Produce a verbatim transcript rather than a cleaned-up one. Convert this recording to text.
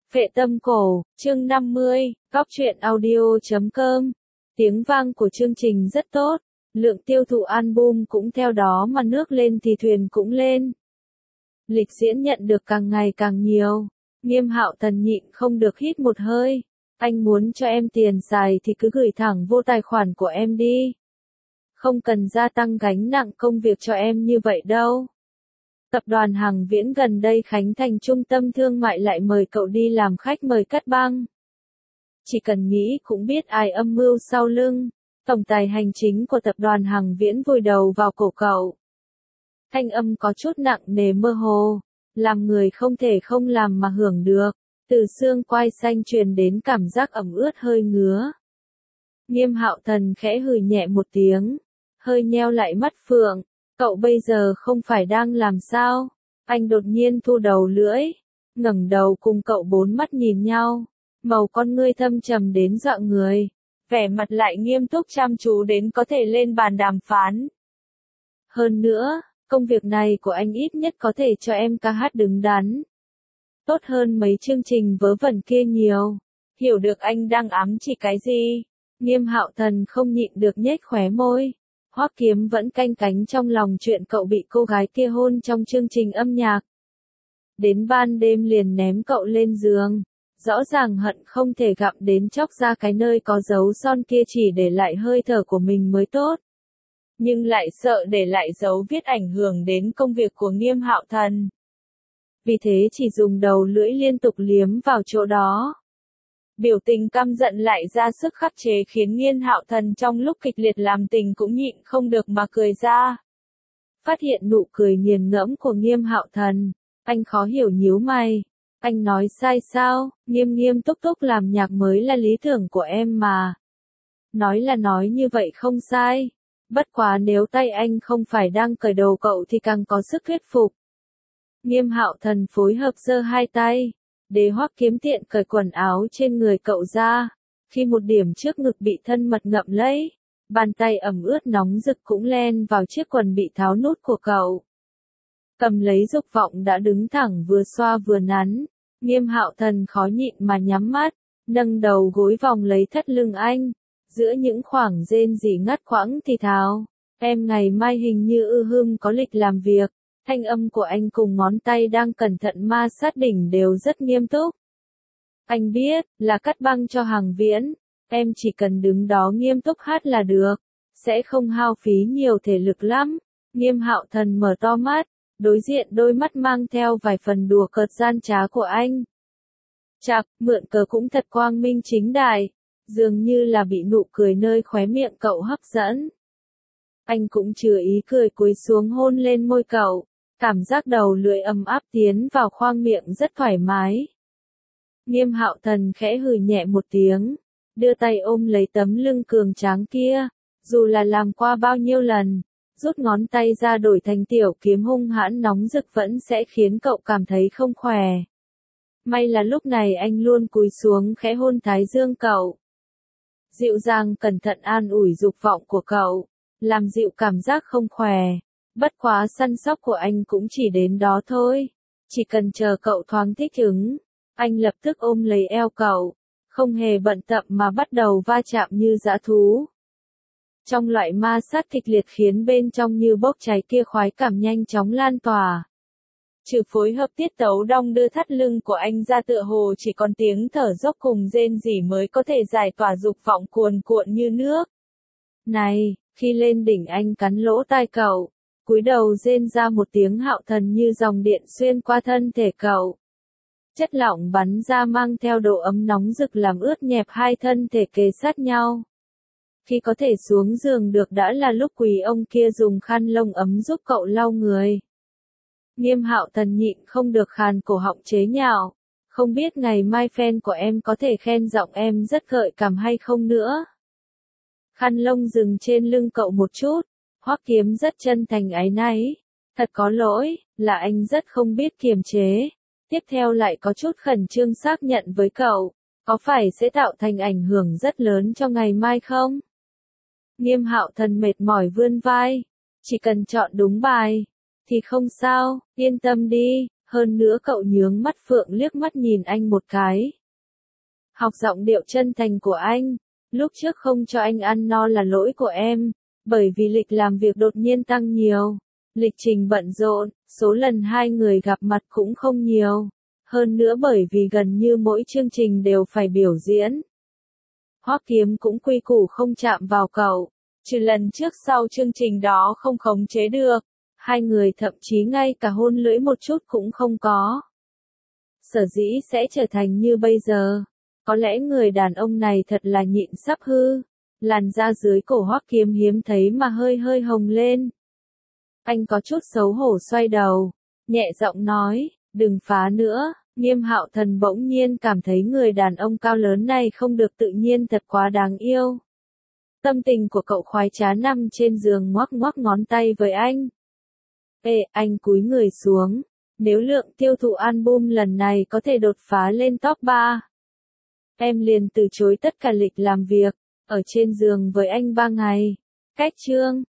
Phệ tâm cổ, chương năm mươi, góc truyện audio chấm com. Tiếng vang của chương trình rất tốt, lượng tiêu thụ album cũng theo đó mà nước lên thì thuyền cũng lên. Lịch diễn nhận được càng ngày càng nhiều. Nghiêm Hạo Thần nhịn không được hít một hơi. Anh muốn cho em tiền xài thì cứ gửi thẳng vô tài khoản của em đi. Không cần gia tăng gánh nặng công việc cho em như vậy đâu. Tập đoàn Hằng Viễn gần đây khánh thành trung tâm thương mại lại mời cậu đi làm khách mời cắt băng. Chỉ cần nghĩ cũng biết ai âm mưu sau lưng. Tổng tài hành chính của tập đoàn Hằng Viễn vùi đầu vào cổ cậu. Thanh âm có chút nặng nề mơ hồ, làm người không thể không làm mà hưởng được. Từ xương quai xanh truyền đến cảm giác ẩm ướt hơi ngứa. Nghiêm Hạo Thần khẽ hừ nhẹ một tiếng, hơi nheo lại mắt phượng. Cậu bây giờ không phải đang làm sao? Anh đột nhiên thu đầu lưỡi, ngẩng đầu cùng cậu bốn mắt nhìn nhau, màu con ngươi thâm trầm đến dọa người, vẻ mặt lại nghiêm túc chăm chú đến có thể lên bàn đàm phán. Hơn nữa, công việc này của anh ít nhất có thể cho em ca hát đứng đắn. Tốt hơn mấy chương trình vớ vẩn kia nhiều. Hiểu được anh đang ám chỉ cái gì? Nghiêm Hạo Thần không nhịn được nhếch khóe môi. Hoắc Kiếm vẫn canh cánh trong lòng chuyện cậu bị cô gái kia hôn trong chương trình âm nhạc. Đến ban đêm liền ném cậu lên giường. Rõ ràng hận không thể gặm đến chóc ra cái nơi có dấu son kia chỉ để lại hơi thở của mình mới tốt. Nhưng lại sợ để lại dấu viết ảnh hưởng đến công việc của Nghiêm Hạo Thần. Vì thế chỉ dùng đầu lưỡi liên tục liếm vào chỗ đó. Biểu tình căm giận lại ra sức khắc chế khiến Nghiêm Hạo Thần trong lúc kịch liệt làm tình cũng nhịn không được mà cười ra. Phát hiện nụ cười nghiền ngẫm của Nghiêm Hạo Thần, anh khó hiểu nhíu mày. Anh nói sai sao? Nghiêm nghiêm túc túc làm nhạc mới là lý tưởng của em mà. Nói là nói như vậy không sai. Bất quá nếu tay anh không phải đang cởi đầu cậu thì càng có sức thuyết phục. Nghiêm Hạo Thần phối hợp giơ hai tay, để Hoắc Kiếm tiện cởi quần áo trên người cậu ra. Khi một điểm trước ngực bị thân mật ngậm lấy, bàn tay ẩm ướt nóng rực cũng len vào chiếc quần bị tháo nút của cậu. Cầm lấy dục vọng đã đứng thẳng vừa xoa vừa nắn, Nghiêm Hạo Thần khó nhịn mà nhắm mắt, nâng đầu gối vòng lấy thắt lưng anh, giữa những khoảng rên rỉ ngắt quãng thì thào, em ngày mai hình như ư hưng có lịch làm việc. Thanh âm của anh cùng ngón tay đang cẩn thận ma sát đỉnh đều rất nghiêm túc. Anh biết, là cắt băng cho Hằng Viễn, em chỉ cần đứng đó nghiêm túc hát là được, sẽ không hao phí nhiều thể lực lắm. Nghiêm Hạo Thần mở to mắt, đối diện đôi mắt mang theo vài phần đùa cợt gian trá của anh. Chạc, mượn cớ cũng thật quang minh chính đại, dường như là bị nụ cười nơi khóe miệng cậu hấp dẫn. Anh cũng chừa ý cười cúi xuống hôn lên môi cậu. Cảm giác đầu lưỡi ấm áp tiến vào khoang miệng rất thoải mái. Nghiêm Hạo Thần khẽ hừ nhẹ một tiếng, đưa tay ôm lấy tấm lưng cường tráng kia, dù là làm qua bao nhiêu lần, rút ngón tay ra đổi thành tiểu kiếm hung hãn nóng rực vẫn sẽ khiến cậu cảm thấy không khỏe. May là lúc này anh luôn cúi xuống khẽ hôn thái dương cậu. Dịu dàng cẩn thận an ủi dục vọng của cậu, làm dịu cảm giác không khỏe. Bất quá săn sóc của anh cũng chỉ đến đó thôi. Chỉ cần chờ cậu thoáng thích ứng, anh lập tức ôm lấy eo cậu, không hề bận tâm mà bắt đầu va chạm như dã thú. Trong loại ma sát kịch liệt khiến bên trong như bốc cháy kia khoái cảm nhanh chóng lan tỏa. Trừ phối hợp tiết tấu đong đưa thắt lưng của anh ra tựa hồ chỉ còn tiếng thở dốc cùng rên rỉ mới có thể giải tỏa dục vọng cuồn cuộn như nước. Này, khi lên đỉnh anh cắn lỗ tai cậu. Cúi đầu rên ra một tiếng Hạo Thần như dòng điện xuyên qua thân thể cậu. Chất lỏng bắn ra mang theo độ ấm nóng rực làm ướt nhẹp hai thân thể kề sát nhau. Khi có thể xuống giường được đã là lúc quỳ ông kia dùng khăn lông ấm giúp cậu lau người. Nghiêm Hạo Thần nhịn không được khàn cổ họng chế nhạo. Không biết ngày mai fan của em có thể khen giọng em rất gợi cảm hay không nữa. Khăn lông dừng trên lưng cậu một chút. Hoắc Kiếm rất chân thành áy náy. Thật có lỗi, là anh rất không biết kiềm chế. Tiếp theo lại có chút khẩn trương xác nhận với cậu, có phải sẽ tạo thành ảnh hưởng rất lớn cho ngày mai không? Nghiêm Hạo Thần mệt mỏi vươn vai. Chỉ cần chọn đúng bài, thì không sao, yên tâm đi, Hơn nữa cậu nhướng mắt Phượng liếc mắt nhìn anh một cái. Học giọng điệu chân thành của anh. Lúc trước không cho anh ăn no là lỗi của em, bởi vì lịch làm việc đột nhiên tăng nhiều. Lịch trình bận rộn, số lần hai người gặp mặt cũng không nhiều. Hơn nữa bởi vì gần như mỗi chương trình đều phải biểu diễn. Hoắc Kiếm cũng quy củ không chạm vào cậu, trừ lần trước sau chương trình đó không khống chế được. Hai người thậm chí ngay cả hôn lưỡi một chút cũng không có. Sở dĩ sẽ trở thành như bây giờ. Có lẽ người đàn ông này thật là nhịn sắp hư. Làn da dưới cổ Hoắc Kiếm hiếm thấy mà hơi hơi hồng lên. Anh có chút xấu hổ xoay đầu, nhẹ giọng nói, đừng phá nữa. Nghiêm Hạo Thần bỗng nhiên cảm thấy người đàn ông cao lớn này không được tự nhiên thật quá đáng yêu. Tâm tình của cậu khoái trá nằm trên giường ngoắc ngoắc ngón tay với anh. Ê, anh cúi người xuống. Nếu lượng tiêu thụ album lần này có thể đột phá lên top ba, em liền từ chối tất cả lịch làm việc, ở trên giường với anh ba ngày. Cách chương